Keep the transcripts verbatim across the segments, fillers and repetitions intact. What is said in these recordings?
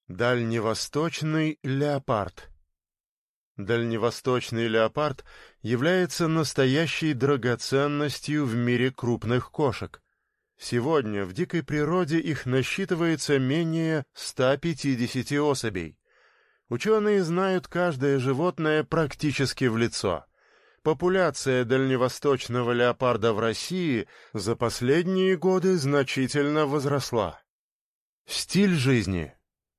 Дальневосточный леопард. Дальневосточный леопард является настоящей драгоценностью в мире крупных кошек. Сегодня в дикой природе их насчитывается менее ста пятидесяти особей. Ученые знают каждое животное практически в лицо. Популяция дальневосточного леопарда в России за последние годы значительно возросла. Стиль жизни.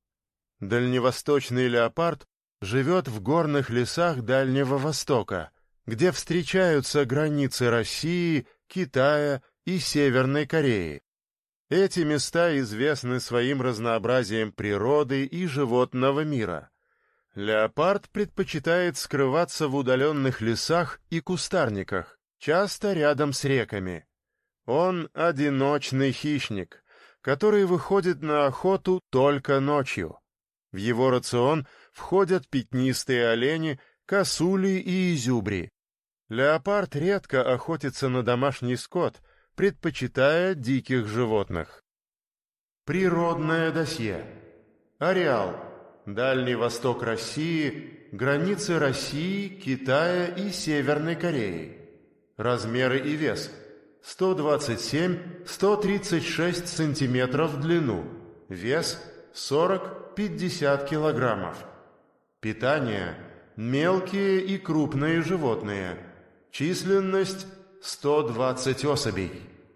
Дальневосточный леопард живет в горных лесах Дальнего Востока, где встречаются границы России, Китая и Северной Кореи. Эти места известны своим разнообразием природы и животного мира. Леопард предпочитает скрываться в удаленных лесах и кустарниках, часто рядом с реками. Он одиночный хищник, который выходит на охоту только ночью. В его рацион входят пятнистые олени, косули и изюбри. Леопард редко охотится на домашний скот, предпочитая диких животных. Природное досье. Ареал. Дальний Восток России, границы России, Китая и Северной Кореи. Размеры и вес. сто двадцать семь — сто тридцать шесть сантиметров в длину. Вес сорок — пятьдесят килограммов. Питание. Мелкие и крупные животные. Численность сто двадцать особей.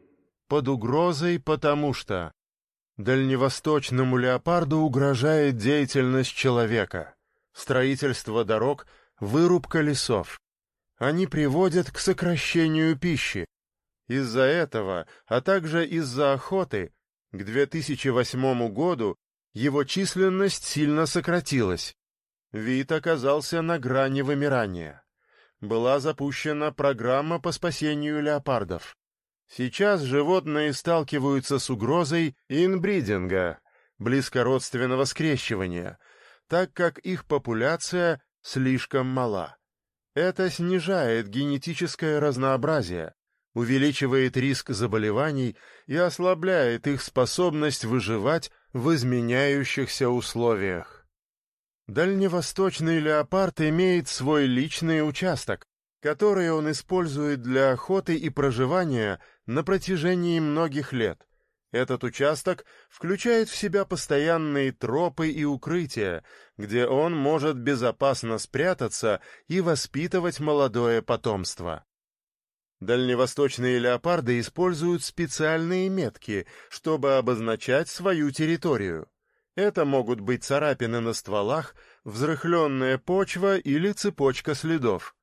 Под угрозой, потому что дальневосточному леопарду угрожает деятельность человека, строительство дорог, вырубка лесов. Они приводят к сокращению пищи. Из-за этого, а также из-за охоты, к две тысячи восьмому году его численность сильно сократилась. Вид оказался на грани вымирания. Была запущена программа по спасению леопардов. Сейчас животные сталкиваются с угрозой инбридинга, близкородственного скрещивания, так как их популяция слишком мала. Это снижает генетическое разнообразие, увеличивает риск заболеваний и ослабляет их способность выживать в изменяющихся условиях. Дальневосточный леопард имеет свой личный участок, который он использует для охоты и проживания на протяжении многих лет. Этот участок включает в себя постоянные тропы и укрытия, где он может безопасно спрятаться и воспитывать молодое потомство. Дальневосточные леопарды используют специальные метки, чтобы обозначать свою территорию. Это могут быть царапины на стволах, взрыхленная почва или цепочка следов.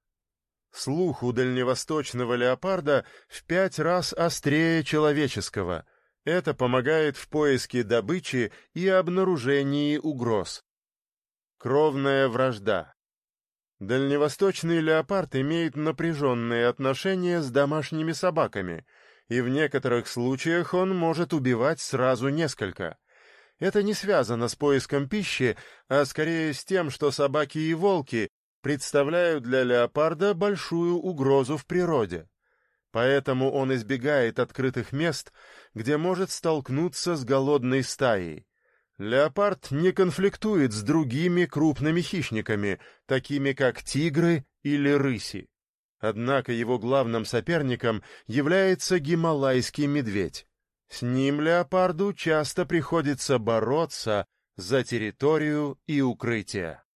Слух у дальневосточного леопарда в пять раз острее человеческого. Это помогает в поиске добычи и обнаружении угроз. Кровная вражда. Дальневосточный леопард имеет напряженные отношения с домашними собаками, и в некоторых случаях он может убивать сразу несколько. Это не связано с поиском пищи, а скорее с тем, что собаки и волки представляют для леопарда большую угрозу в природе. Поэтому он избегает открытых мест, где может столкнуться с голодной стаей. Леопард не конфликтует с другими крупными хищниками, такими как тигры или рыси. Однако его главным соперником является гималайский медведь. С ним леопарду часто приходится бороться за территорию и укрытие.